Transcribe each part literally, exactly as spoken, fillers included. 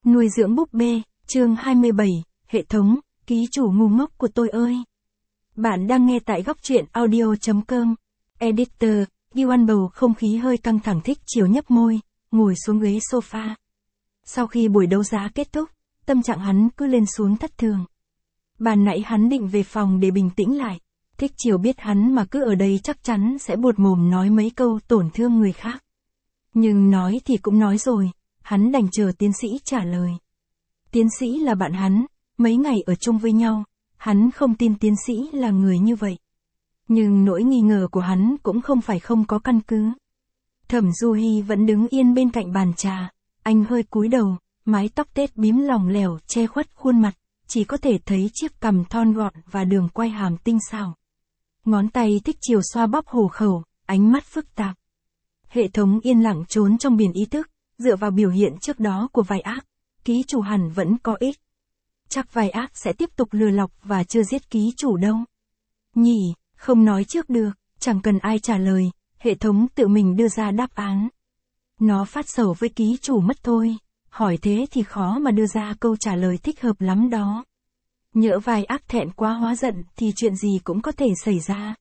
Nuôi dưỡng búp bê, chương hai mươi bảy, hệ thống, ký chủ ngu ngốc của tôi ơi. Bạn đang nghe tại góc truyện audio chấm com. Editor, Gioan bầu không khí hơi căng thẳng thích chiều nhấp môi, ngồi xuống ghế sofa. Sau khi buổi đấu giá kết thúc, tâm trạng hắn cứ lên xuống thất thường. Ban nãy hắn định về phòng để bình tĩnh lại. Thích chiều biết hắn mà cứ ở đây chắc chắn sẽ buột mồm nói mấy câu tổn thương người khác. Nhưng nói thì cũng nói rồi, hắn đành chờ tiến sĩ trả lời. Tiến sĩ là bạn hắn, mấy ngày ở chung với nhau, hắn không tin tiến sĩ là người như vậy. Nhưng nỗi nghi ngờ của hắn cũng không phải không có căn cứ. Thẩm Du Hi vẫn đứng yên bên cạnh bàn trà, anh hơi cúi đầu, mái tóc tết bím lỏng lẻo che khuất khuôn mặt, chỉ có thể thấy chiếc cằm thon gọn và đường quai hàm tinh xảo. Ngón tay thích chiều xoa bóp hổ khẩu, ánh mắt phức tạp. Hệ thống yên lặng trốn trong biển ý thức, dựa vào biểu hiện trước đó của vai ác, ký chủ hẳn vẫn có ích. Chắc vai ác sẽ tiếp tục lừa lọc và chưa giết ký chủ đâu. Nhỉ, không nói trước được, chẳng cần ai trả lời, hệ thống tự mình đưa ra đáp án. Nó phát sầu với ký chủ mất thôi, hỏi thế thì khó mà đưa ra câu trả lời thích hợp lắm đó. Nhỡ vai ác thẹn quá hóa giận thì chuyện gì cũng có thể xảy ra.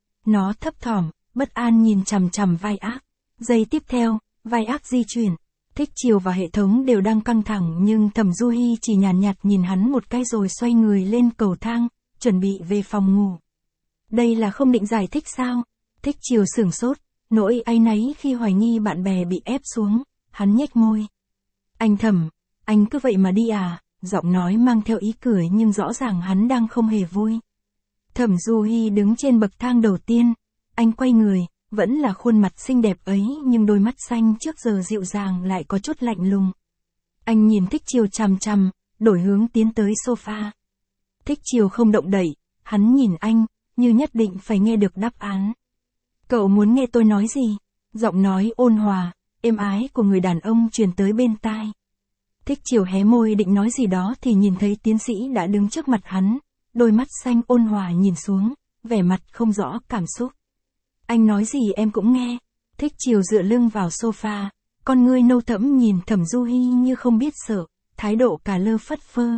Nó thấp thỏm, bất an nhìn chằm chằm vai ác. Giây tiếp theo, vai ác di chuyển. Thích chiều và hệ thống đều đang căng thẳng nhưng Thẩm Du Hi chỉ nhàn nhạt nhìn hắn một cái rồi xoay người lên cầu thang, chuẩn bị về phòng ngủ. Đây là không định giải thích sao? Thích chiều sửng sốt, nỗi áy náy khi hoài nghi bạn bè bị ép xuống, hắn nhếch môi. Anh Thẩm, anh cứ vậy mà đi à? Giọng nói mang theo ý cười nhưng rõ ràng hắn đang không hề vui. Thẩm Du Hi đứng trên bậc thang đầu tiên, anh quay người, vẫn là khuôn mặt xinh đẹp ấy nhưng đôi mắt xanh trước giờ dịu dàng lại có chút lạnh lùng. Anh nhìn Thích Chiều chằm chằm, đổi hướng tiến tới sofa. Thích Chiều không động đậy, hắn nhìn anh, như nhất định phải nghe được đáp án. Cậu muốn nghe tôi nói gì? Giọng nói ôn hòa, êm ái của người đàn ông truyền tới bên tai. Thích Chiều hé môi định nói gì đó thì nhìn thấy tiến sĩ đã đứng trước mặt hắn, đôi mắt xanh ôn hòa nhìn xuống, vẻ mặt không rõ cảm xúc. Anh nói gì em cũng nghe. Thích Chiều dựa lưng vào sofa, con ngươi nâu thẫm nhìn Thẩm Du Hi như không biết sợ, thái độ cả lơ phất phơ.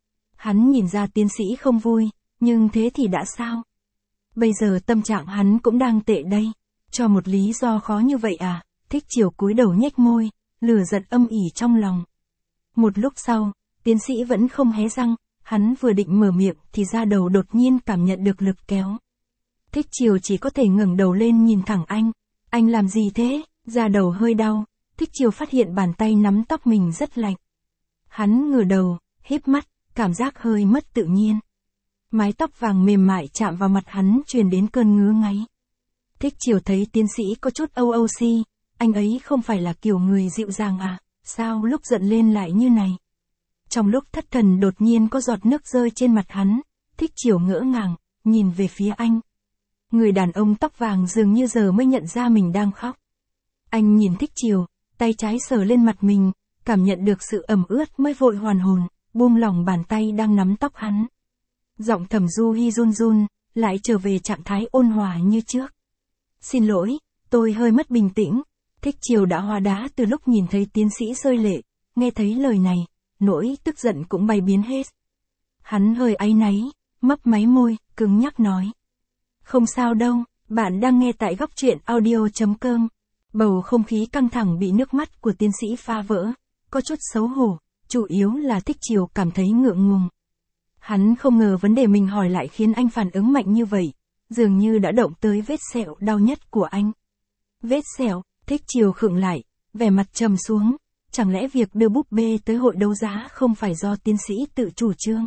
Hắn nhìn ra tiến sĩ không vui, nhưng thế thì đã sao? Bây giờ tâm trạng hắn cũng đang tệ đây. Cho một lý do khó như vậy à? Thích Chiều cúi đầu nhếch môi, lửa giận âm ỉ trong lòng. Một lúc sau, tiến sĩ vẫn không hé răng, hắn vừa định mở miệng thì da đầu đột nhiên cảm nhận được lực kéo. Thích Chiều chỉ có thể ngẩng đầu lên nhìn thẳng anh. Anh làm gì thế? Da đầu hơi đau, Thích Chiều phát hiện bàn tay nắm tóc mình rất lạnh. Hắn ngửa đầu, híp mắt, cảm giác hơi mất tự nhiên. Mái tóc vàng mềm mại chạm vào mặt hắn truyền đến cơn ngứa ngáy. Thích Chiều thấy tiến sĩ có chút âu âu si, anh ấy không phải là kiểu người dịu dàng à, sao lúc giận lên lại như này? Trong lúc thất thần đột nhiên có giọt nước rơi trên mặt hắn, Thích Chiều ngỡ ngàng, nhìn về phía anh. Người đàn ông tóc vàng dường như giờ mới nhận ra mình đang khóc. Anh nhìn Thích Chiều, tay trái sờ lên mặt mình, cảm nhận được sự ẩm ướt mới vội hoàn hồn, buông lỏng bàn tay đang nắm tóc hắn. Giọng Thẩm Du Hi run run, lại trở về trạng thái ôn hòa như trước. Xin lỗi, tôi hơi mất bình tĩnh. Thích Chiều đã hóa đá từ lúc nhìn thấy tiến sĩ rơi lệ, nghe thấy lời này, nỗi tức giận cũng bay biến hết. Hắn hơi áy náy, mấp máy môi, cứng nhắc nói. Không sao đâu, bạn đang nghe tại góc truyện audio chấm com. Bầu không khí căng thẳng bị nước mắt của tiến sĩ phá vỡ, có chút xấu hổ, chủ yếu là Thích Chiều cảm thấy ngượng ngùng. Hắn không ngờ vấn đề mình hỏi lại khiến anh phản ứng mạnh như vậy, dường như đã động tới vết sẹo đau nhất của anh. Vết sẹo, Thích Chiều khựng lại, vẻ mặt trầm xuống, chẳng lẽ việc đưa búp bê tới hội đấu giá không phải do tiến sĩ tự chủ trương?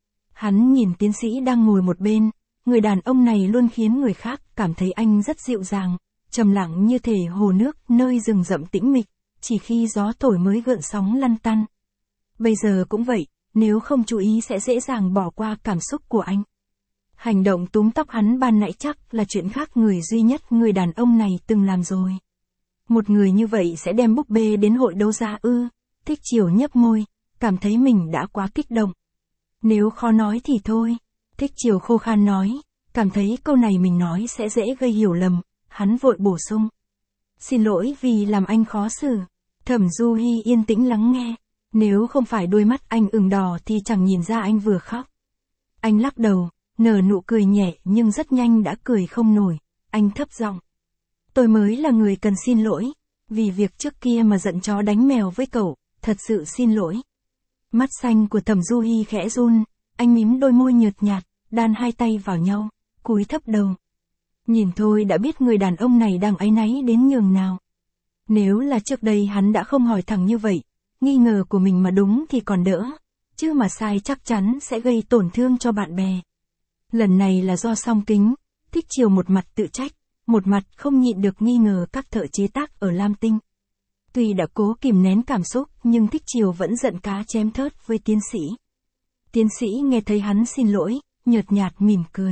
Hắn nhìn tiến sĩ đang ngồi một bên, người đàn ông này luôn khiến người khác cảm thấy anh rất dịu dàng, trầm lặng như thể hồ nước nơi rừng rậm tĩnh mịch, chỉ khi gió thổi mới gợn sóng lăn tăn. Bây giờ cũng vậy, nếu không chú ý sẽ dễ dàng bỏ qua cảm xúc của anh. Hành động túm tóc hắn ban nãy chắc là chuyện khác người duy nhất người đàn ông này từng làm rồi. Một người như vậy sẽ đem búp bê đến hội đấu giá ư? Thích Chiều nhấp môi, cảm thấy mình đã quá kích động. Nếu khó nói thì thôi. Thích Chiều khô khan nói, cảm thấy câu này mình nói sẽ dễ gây hiểu lầm, hắn vội bổ sung. Xin lỗi vì làm anh khó xử. Thẩm Du Hi yên tĩnh lắng nghe, Nếu không phải đôi mắt anh ửng đỏ thì chẳng nhìn ra anh vừa khóc. Anh lắc đầu, nở nụ cười nhẹ nhưng rất nhanh đã cười không nổi. Anh thấp giọng. Tôi mới là người cần xin lỗi. Vì việc trước kia mà giận chó đánh mèo với cậu, thật sự xin lỗi. Mắt xanh của Thẩm Du Hi khẽ run, anh mím đôi môi nhợt nhạt, đan hai tay vào nhau, cúi thấp đầu. Nhìn thôi đã biết người đàn ông này đang áy náy đến nhường nào. Nếu là trước đây hắn đã không hỏi thẳng như vậy, nghi ngờ của mình mà đúng thì còn đỡ, chứ mà sai chắc chắn sẽ gây tổn thương cho bạn bè. Lần này là do Song Kính, Thích Chiều một mặt tự trách, một mặt không nhịn được nghi ngờ các thợ chế tác ở Lam Tinh. Tuy đã cố kìm nén cảm xúc nhưng Thích Chiều vẫn giận cá chém thớt với tiến sĩ. Tiến sĩ nghe thấy hắn xin lỗi, nhợt nhạt mỉm cười.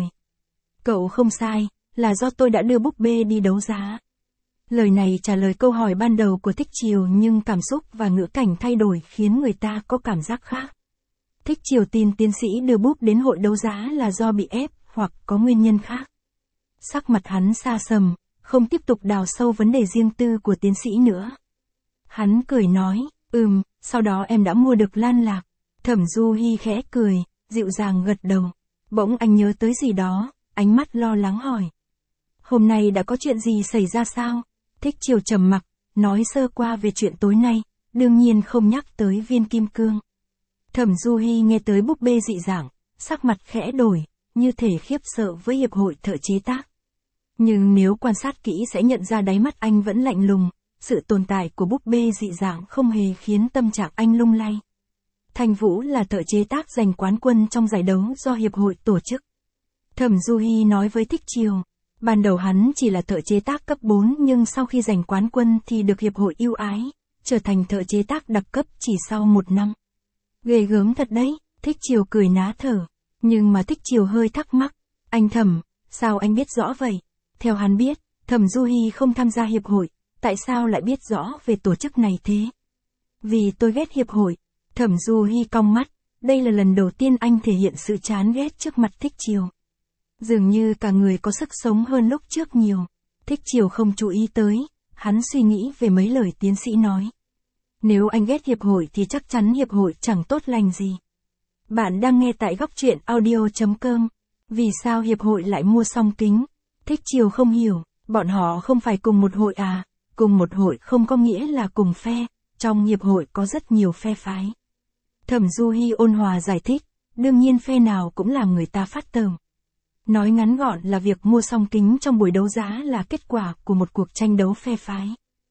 Cậu không sai, là do tôi đã đưa búp bê đi đấu giá. Lời này trả lời câu hỏi ban đầu của Thích Chiều nhưng cảm xúc và ngữ cảnh thay đổi khiến người ta có cảm giác khác. Thích Chiều tin tiến sĩ đưa búp đến hội đấu giá là do bị ép hoặc có nguyên nhân khác. Sắc mặt hắn xa sầm, không tiếp tục đào sâu vấn đề riêng tư của tiến sĩ nữa. Hắn cười nói, ừm, sau đó em đã mua được Lan Lạc. Thẩm Du Hi khẽ cười, dịu dàng gật đầu. Bỗng anh nhớ tới gì đó, ánh mắt lo lắng hỏi. Hôm nay đã có chuyện gì xảy ra sao? Thích Chiều trầm mặc, nói sơ qua về chuyện tối nay, đương nhiên không nhắc tới viên kim cương. Thẩm Du Hi nghe tới búp bê dị dạng, sắc mặt khẽ đổi, như thể khiếp sợ với hiệp hội thợ chế tác. Nhưng nếu quan sát kỹ sẽ nhận ra đáy mắt anh vẫn lạnh lùng, sự tồn tại của búp bê dị dạng không hề khiến tâm trạng anh lung lay. Thanh Vũ là thợ chế tác giành quán quân trong giải đấu do hiệp hội tổ chức. Thẩm Du Hi nói với Thích Chiều, ban đầu hắn chỉ là thợ chế tác cấp bốn nhưng sau khi giành quán quân thì được hiệp hội ưu ái, trở thành thợ chế tác đặc cấp chỉ sau một năm. Ghê gớm thật đấy, Thích Chiều cười ná thở. Nhưng mà Thích Chiều hơi thắc mắc, anh Thẩm, sao anh biết rõ vậy? Theo hắn biết, Thẩm Du Hi không tham gia hiệp hội, tại sao lại biết rõ về tổ chức này thế? Vì tôi ghét hiệp hội. Thẩm Du Hi cong mắt, đây là lần đầu tiên anh thể hiện sự chán ghét trước mặt Thích Chiều. Dường như cả người có sức sống hơn lúc trước nhiều. Thích Chiều không chú ý tới, hắn suy nghĩ về mấy lời tiến sĩ nói. Nếu anh ghét hiệp hội thì chắc chắn hiệp hội chẳng tốt lành gì. Bạn đang nghe tại góc truyện audio chấm com. Vì sao hiệp hội lại mua Song Kính? Thích Chiều không hiểu, bọn họ không phải cùng một hội à? Cùng một hội không có nghĩa là cùng phe, trong hiệp hội có rất nhiều phe phái. Thẩm Du Hi ôn hòa giải thích, đương nhiên phe nào cũng làm người ta phát tởm. Nói ngắn gọn là việc mua Song Kính trong buổi đấu giá là kết quả của một cuộc tranh đấu phe phái.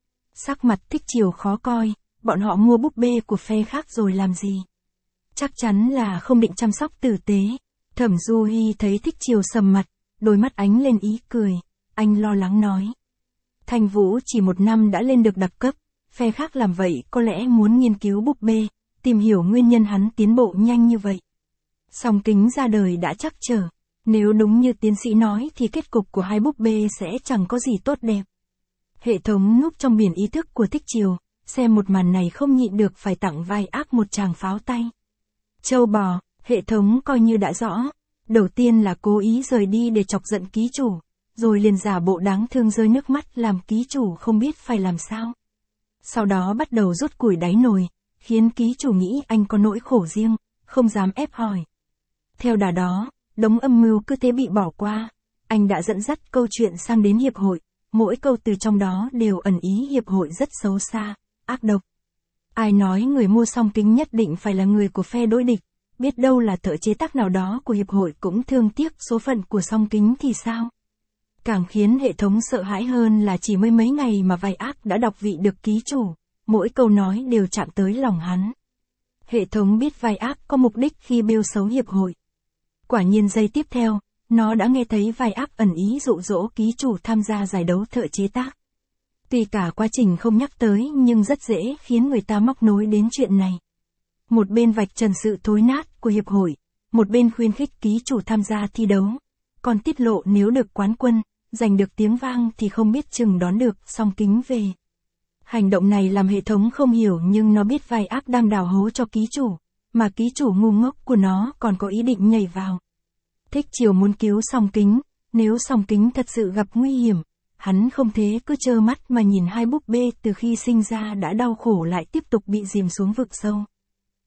Sắc mặt Thích Chiều khó coi, bọn họ mua búp bê của phe khác rồi làm gì? Chắc chắn là không định chăm sóc tử tế. Thẩm Du Hi thấy Thích Chiều sầm mặt, đôi mắt ánh lên ý cười, anh lo lắng nói. Thanh Vũ chỉ một năm đã lên được đặc cấp, phe khác làm vậy có lẽ muốn nghiên cứu búp bê, tìm hiểu nguyên nhân hắn tiến bộ nhanh như vậy. Song Kính ra đời đã chắc trở, nếu đúng như tiến sĩ nói thì kết cục của hai búp bê sẽ chẳng có gì tốt đẹp. Hệ thống núp trong biển ý thức của Thích Chiều, xem một màn này không nhịn được phải tặng vai ác một tràng pháo tay. Châu bò, hệ thống coi như đã rõ. Đầu tiên là cố ý rời đi để chọc giận ký chủ, rồi liền giả bộ đáng thương rơi nước mắt làm ký chủ không biết phải làm sao. Sau đó bắt đầu rút củi đáy nồi, khiến ký chủ nghĩ anh có nỗi khổ riêng, không dám ép hỏi. Theo đà đó, đống âm mưu cứ thế bị bỏ qua. Anh đã dẫn dắt câu chuyện sang đến hiệp hội, mỗi câu từ trong đó đều ẩn ý hiệp hội rất xấu xa, ác độc. Ai nói người mua Song Kính nhất định phải là người của phe đối địch, biết đâu là thợ chế tác nào đó của hiệp hội cũng thương tiếc số phận của Song Kính thì sao? Càng khiến hệ thống sợ hãi hơn là chỉ mới mấy ngày mà vai ác đã đọc vị được ký chủ, mỗi câu nói đều chạm tới lòng hắn. Hệ thống biết vai ác có mục đích khi bêu xấu hiệp hội. Quả nhiên giây tiếp theo, nó đã nghe thấy vai ác ẩn ý dụ dỗ ký chủ tham gia giải đấu thợ chế tác. Tuy cả quá trình không nhắc tới nhưng rất dễ khiến người ta móc nối đến chuyện này. Một bên vạch trần sự thối nát của hiệp hội, một bên khuyến khích ký chủ tham gia thi đấu. Còn tiết lộ nếu được quán quân, giành được tiếng vang thì không biết chừng đón được Song Kính về. Hành động này làm hệ thống không hiểu nhưng nó biết vai ác đang đào hố cho ký chủ, mà ký chủ ngu ngốc của nó còn có ý định nhảy vào. Thích Chiều muốn cứu Song Kính, nếu Song Kính thật sự gặp nguy hiểm, hắn không thế cứ trơ mắt mà nhìn hai búp bê từ khi sinh ra đã đau khổ lại tiếp tục bị dìm xuống vực sâu.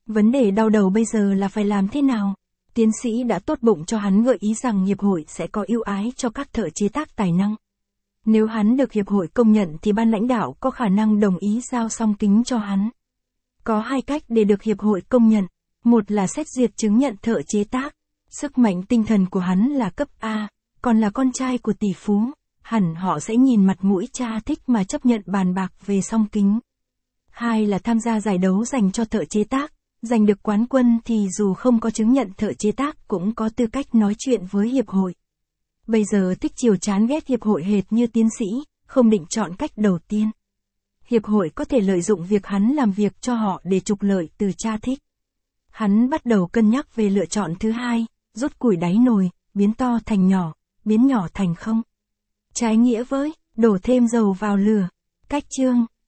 Vấn đề đau đầu bây giờ là phải làm thế nào? Tiến sĩ đã tốt bụng cho hắn gợi ý rằng hiệp hội sẽ có ưu ái cho các thợ chế tác tài năng. Nếu hắn được hiệp hội công nhận thì ban lãnh đạo có khả năng đồng ý giao song kính cho hắn. Có hai cách để được hiệp hội công nhận. Một là xét duyệt chứng nhận thợ chế tác. Sức mạnh tinh thần của hắn là cấp A, còn là con trai của tỷ phú, hẳn họ sẽ nhìn mặt mũi cha thích mà chấp nhận bàn bạc về song kính. Hai là tham gia giải đấu dành cho thợ chế tác. Giành được quán quân thì dù không có chứng nhận thợ chế tác cũng có tư cách nói chuyện với hiệp hội. Bây giờ thích chiều chán ghét hiệp hội hệt như tiến sĩ, không định chọn cách đầu tiên. Hiệp hội có thể lợi dụng việc hắn làm việc cho họ để trục lợi từ cha thích. Hắn bắt đầu cân nhắc về lựa chọn thứ hai, rút củi đáy nồi, biến to thành nhỏ, biến nhỏ thành không. Trái nghĩa với, đổ thêm dầu vào lửa. Cách chương